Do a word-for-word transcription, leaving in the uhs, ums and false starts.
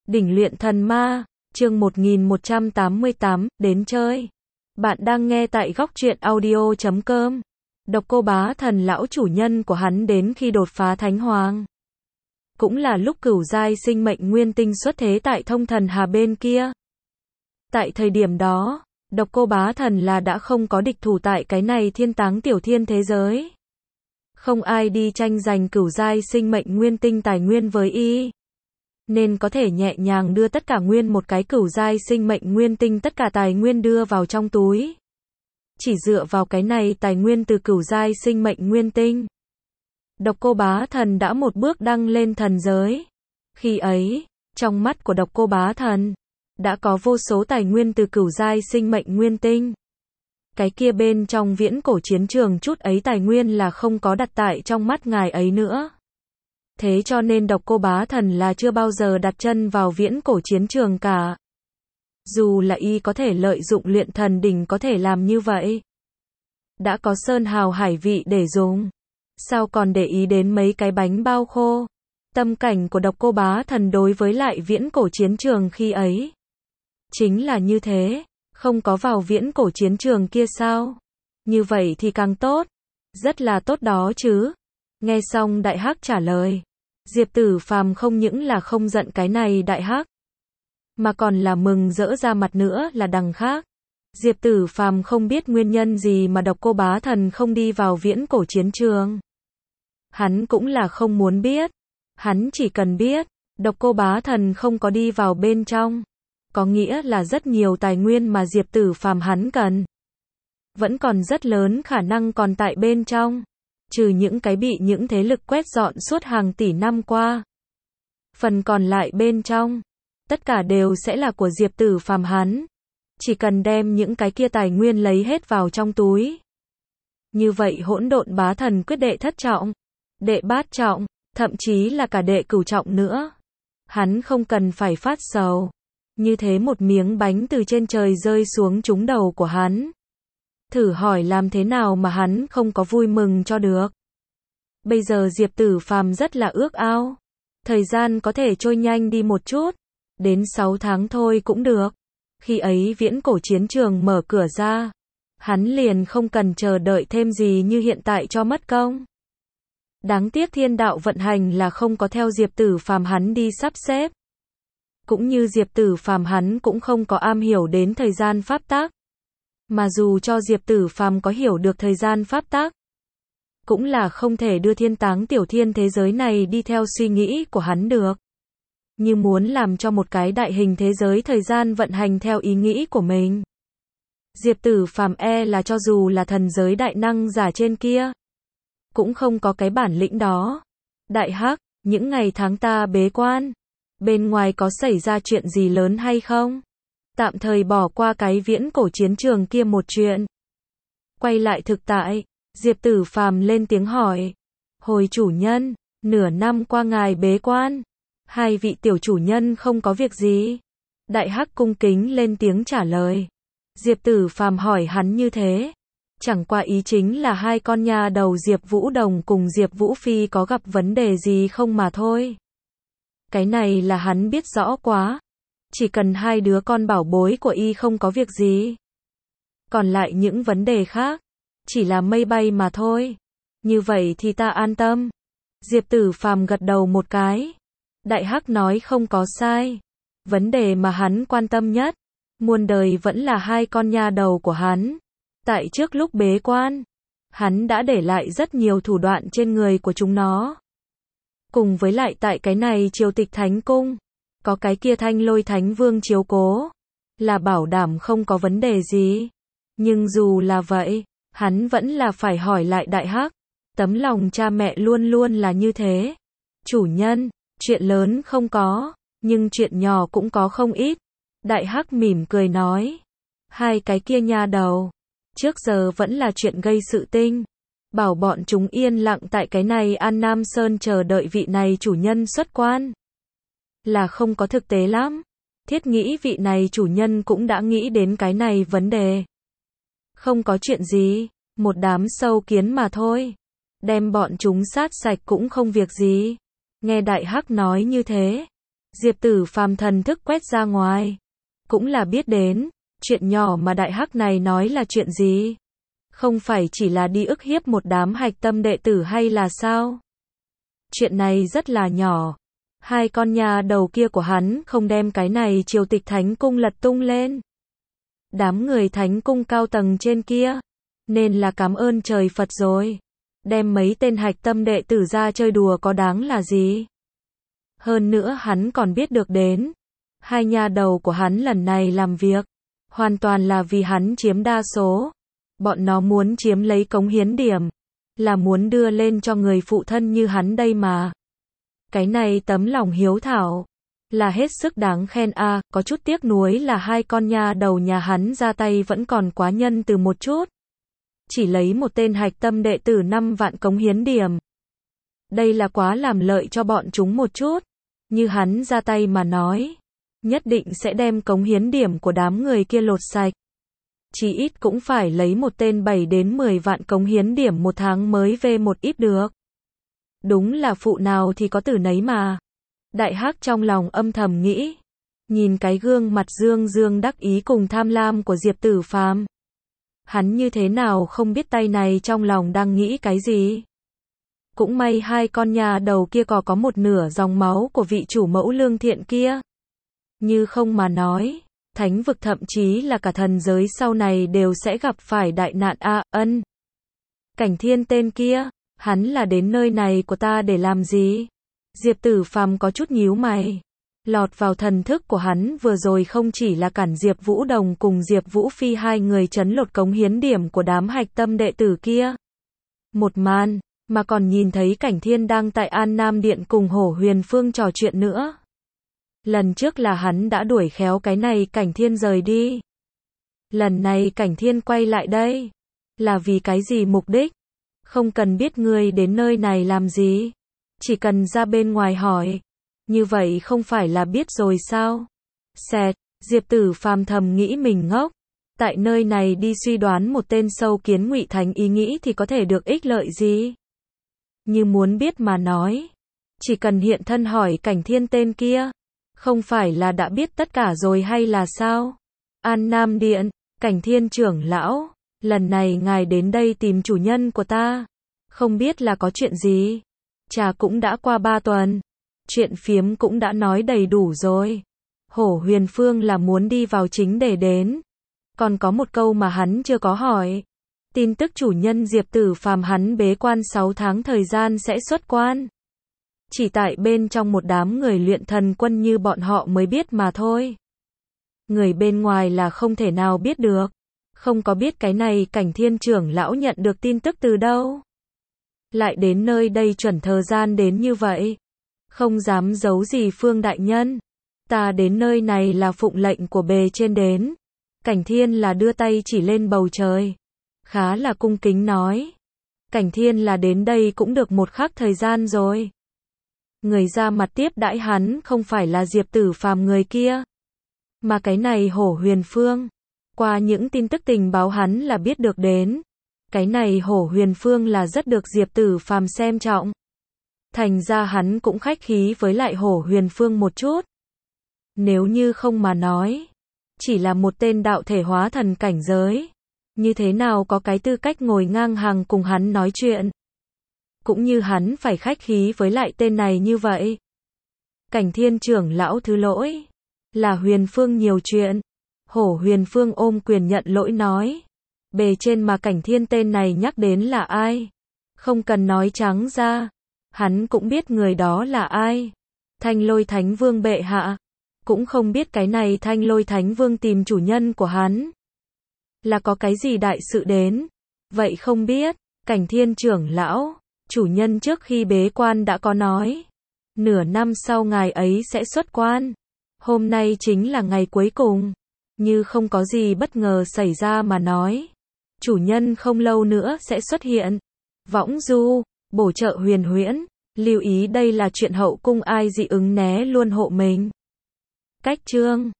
Đỉnh luyện thần ma, chương một nghìn một trăm tám mươi tám, đến chơi. Bạn đang nghe tại góc truyện audio chấm com. Độc Cô Bá Thần lão chủ nhân của hắn đến khi đột phá Thánh Hoàng. Cũng là lúc cửu giai sinh mệnh nguyên tinh xuất thế tại Thông Thần Hà bên kia. Tại thời điểm đó, Độc Cô Bá Thần là đã không có địch thủ tại cái này thiên táng tiểu thiên thế giới. Không ai đi tranh giành cửu giai sinh mệnh nguyên tinh tài nguyên với y. Nên có thể nhẹ nhàng đưa tất cả nguyên một cái cửu giai sinh mệnh nguyên tinh tất cả tài nguyên đưa vào trong túi. Chỉ dựa vào cái này tài nguyên từ cửu giai sinh mệnh nguyên tinh. Độc Cô Bá Thần đã một bước đăng lên thần giới. Khi ấy, trong mắt của Độc Cô Bá Thần, đã có vô số tài nguyên từ cửu giai sinh mệnh nguyên tinh. Cái kia bên trong viễn cổ chiến trường chút ấy tài nguyên là không có đặt tại trong mắt ngài ấy nữa. Thế cho nên Độc Cô Bá Thần là chưa bao giờ đặt chân vào viễn cổ chiến trường cả. Dù là y có thể lợi dụng luyện thần đỉnh có thể làm như vậy. Đã có sơn hào hải vị để dùng. Sao còn để ý đến mấy cái bánh bao khô? Tâm cảnh của Độc Cô Bá Thần đối với lại viễn cổ chiến trường khi ấy. Chính là như thế. Không có vào viễn cổ chiến trường kia sao? Như vậy thì càng tốt. Rất là tốt đó chứ. Nghe xong Đại Hắc trả lời. Diệp Tử Phàm không những là không giận cái này Đại Hắc. Mà còn là mừng rỡ ra mặt nữa là đằng khác. Diệp Tử Phàm không biết nguyên nhân gì mà Độc Cô Bá Thần không đi vào viễn cổ chiến trường. Hắn cũng là không muốn biết. Hắn chỉ cần biết. Độc Cô Bá Thần không có đi vào bên trong. Có nghĩa là rất nhiều tài nguyên mà Diệp Tử Phàm hắn cần. Vẫn còn rất lớn khả năng còn tại bên trong. Trừ những cái bị những thế lực quét dọn suốt hàng tỷ năm qua. Phần còn lại bên trong. Tất cả đều sẽ là của Diệp Tử Phàm hắn. Chỉ cần đem những cái kia tài nguyên lấy hết vào trong túi. Như vậy hỗn độn bá thần quyết đệ thất trọng. Đệ bát trọng. Thậm chí là cả đệ cửu trọng nữa. Hắn không cần phải phát sầu. Như thế một miếng bánh từ trên trời rơi xuống trúng đầu của hắn. Thử hỏi làm thế nào mà hắn không có vui mừng cho được. Bây giờ Diệp Tử Phàm rất là ước ao. Thời gian có thể trôi nhanh đi một chút. Đến sáu tháng thôi cũng được. Khi ấy viễn cổ chiến trường mở cửa ra. Hắn liền không cần chờ đợi thêm gì như hiện tại cho mất công. Đáng tiếc thiên đạo vận hành là không có theo Diệp Tử Phàm hắn đi sắp xếp. Cũng như Diệp Tử Phàm hắn cũng không có am hiểu đến thời gian pháp tắc. Mà dù cho Diệp Tử Phàm có hiểu được thời gian pháp tắc, cũng là không thể đưa thiên táng tiểu thiên thế giới này đi theo suy nghĩ của hắn được. Như muốn làm cho một cái đại hình thế giới thời gian vận hành theo ý nghĩ của mình. Diệp Tử Phàm e là cho dù là thần giới đại năng giả trên kia, cũng không có cái bản lĩnh đó. Đại Hắc, những ngày tháng ta bế quan, bên ngoài có xảy ra chuyện gì lớn hay không? Tạm thời bỏ qua cái viễn cổ chiến trường kia một chuyện. Quay lại thực tại, Diệp Tử Phàm lên tiếng hỏi. Hồi chủ nhân, nửa năm qua ngài bế quan. Hai vị tiểu chủ nhân không có việc gì. Đại Hắc cung kính lên tiếng trả lời. Diệp Tử Phàm hỏi hắn như thế. Chẳng qua ý chính là hai con nha đầu Diệp Vũ Đồng cùng Diệp Vũ Phi có gặp vấn đề gì không mà thôi. Cái này là hắn biết rõ quá. Chỉ cần hai đứa con bảo bối của y không có việc gì. Còn lại những vấn đề khác, chỉ là mây bay mà thôi. Như vậy thì ta an tâm. Diệp Tử Phàm gật đầu một cái. Đại Hắc nói không có sai. Vấn đề mà hắn quan tâm nhất, muôn đời vẫn là hai con nha đầu của hắn. Tại trước lúc bế quan, hắn đã để lại rất nhiều thủ đoạn trên người của chúng nó. Cùng với lại tại cái này Triều Tịch Thánh Cung, có cái kia Thanh Lôi Thánh Vương chiếu cố, là bảo đảm không có vấn đề gì. Nhưng dù là vậy, hắn vẫn là phải hỏi lại Đại Hắc. Tấm lòng cha mẹ luôn luôn là như thế. Chủ nhân, chuyện lớn không có, nhưng chuyện nhỏ cũng có không ít. Đại Hắc mỉm cười nói. Hai cái kia nha đầu, trước giờ vẫn là chuyện gây sự tinh. Bảo bọn chúng yên lặng tại cái này An Nam Sơn chờ đợi vị này chủ nhân xuất quan. Là không có thực tế lắm. Thiết nghĩ vị này chủ nhân cũng đã nghĩ đến cái này vấn đề. Không có chuyện gì, một đám sâu kiến mà thôi. Đem bọn chúng sát sạch cũng không việc gì. Nghe Đại Hắc nói như thế, Diệp Tử Phàm thần thức quét ra ngoài. Cũng là biết đến, chuyện nhỏ mà đại hắc này nói là chuyện gì? Không phải chỉ là đi ức hiếp một đám hạch tâm đệ tử hay là sao? Chuyện này rất là nhỏ. Hai con nhà đầu kia của hắn không đem cái này triều tịch thánh cung lật tung lên. Đám người thánh cung cao tầng trên kia, nên là cảm ơn trời Phật rồi. Đem mấy tên hạch tâm đệ tử ra chơi đùa có đáng là gì? Hơn nữa hắn còn biết được đến, hai nhà đầu của hắn lần này làm việc, hoàn toàn là vì hắn chiếm đa số. Bọn nó muốn chiếm lấy cống hiến điểm, là muốn đưa lên cho người phụ thân như hắn đây mà. Cái này tấm lòng hiếu thảo, là hết sức đáng khen a. À, có chút tiếc nuối là hai con nhà đầu nhà hắn ra tay vẫn còn quá nhân từ một chút. Chỉ lấy một tên hạch tâm đệ tử năm vạn cống hiến điểm. Đây là quá làm lợi cho bọn chúng một chút. Như hắn ra tay mà nói, nhất định sẽ đem cống hiến điểm của đám người kia lột sạch. Chỉ ít cũng phải lấy một tên bảy đến mười vạn cống hiến điểm một tháng mới về một ít được. Đúng là phụ nào thì có tử nấy mà. Đại hắc trong lòng âm thầm nghĩ. Nhìn cái gương mặt dương dương đắc ý cùng tham lam của Diệp Tử Phàm, hắn như thế nào không biết tay này trong lòng đang nghĩ cái gì. Cũng may hai con nhà đầu kia có có một nửa dòng máu của vị chủ mẫu lương thiện kia. Như không mà nói, thánh vực thậm chí là cả thần giới sau này đều sẽ gặp phải đại nạn a. Ân. Cảnh Thiên tên kia, hắn là đến nơi này của ta để làm gì? Diệp Tử Phàm có chút nhíu mày. Lọt vào thần thức của hắn vừa rồi không chỉ là cản Diệp Vũ Đồng cùng Diệp Vũ Phi hai người trấn lột cống hiến điểm của đám hạch tâm đệ tử kia. Một màn, mà còn nhìn thấy Cảnh Thiên đang tại An Nam Điện cùng Hổ Huyền Phương trò chuyện nữa. Lần trước là hắn đã đuổi khéo cái này Cảnh Thiên rời đi. Lần này Cảnh Thiên quay lại đây, là vì cái gì mục đích? Không cần biết ngươi đến nơi này làm gì, chỉ cần ra bên ngoài hỏi, như vậy không phải là biết rồi sao? Xẹt, Diệp Tử Phàm thầm nghĩ mình ngốc, tại nơi này đi suy đoán một tên sâu kiến Ngụy Thánh ý nghĩ thì có thể được ích lợi gì? Như muốn biết mà nói, chỉ cần hiện thân hỏi Cảnh Thiên tên kia, không phải là đã biết tất cả rồi hay là sao? An Nam Điện, Cảnh Thiên trưởng lão, lần này ngài đến đây tìm chủ nhân của ta, không biết là có chuyện gì? Trà cũng đã qua ba tuần, chuyện phiếm cũng đã nói đầy đủ rồi. Hổ Huyền Phương là muốn đi vào chính để đến. Còn có một câu mà hắn chưa có hỏi. Tin tức chủ nhân Diệp Tử Phàm hắn bế quan sáu tháng thời gian sẽ xuất quan. Chỉ tại bên trong một đám người luyện thần quân như bọn họ mới biết mà thôi. Người bên ngoài là không thể nào biết được. Không có biết cái này Cảnh Thiên trưởng lão nhận được tin tức từ đâu. Lại đến nơi đây chuẩn thời gian đến như vậy. Không dám giấu gì Phương đại nhân. Ta đến nơi này là phụng lệnh của bề trên đến. Cảnh Thiên là đưa tay chỉ lên bầu trời. Khá là cung kính nói. Cảnh Thiên là đến đây cũng được một khắc thời gian rồi. Người ra mặt tiếp đãi hắn không phải là Diệp Tử Phàm người kia, mà cái này Hổ Huyền Phương. Qua những tin tức tình báo hắn là biết được đến. Cái này Hổ Huyền Phương là rất được Diệp Tử Phàm xem trọng. Thành ra hắn cũng khách khí với lại Hổ Huyền Phương một chút. Nếu như không mà nói, chỉ là một tên đạo thể hóa thần cảnh giới, như thế nào có cái tư cách ngồi ngang hàng cùng hắn nói chuyện. Cũng như hắn phải khách khí với lại tên này như vậy. Cảnh Thiên trưởng lão thứ lỗi, là Huyền Phương nhiều chuyện. Hổ Huyền Phương ôm quyền nhận lỗi nói. Bề trên mà Cảnh Thiên tên này nhắc đến là ai? Không cần nói trắng ra. Hắn cũng biết người đó là ai. Thanh Lôi Thánh Vương bệ hạ. Cũng không biết cái này Thanh Lôi Thánh Vương tìm chủ nhân của hắn là có cái gì đại sự đến. Vậy không biết, Cảnh Thiên trưởng lão, chủ nhân trước khi bế quan đã có nói. Nửa năm sau ngài ấy sẽ xuất quan. Hôm nay chính là ngày cuối cùng. Như không có gì bất ngờ xảy ra mà nói. Chủ nhân không lâu nữa sẽ xuất hiện. Võng du, bổ trợ huyền huyễn. Lưu ý đây là chuyện hậu cung ai dị ứng né luôn hộ mình. Cách chương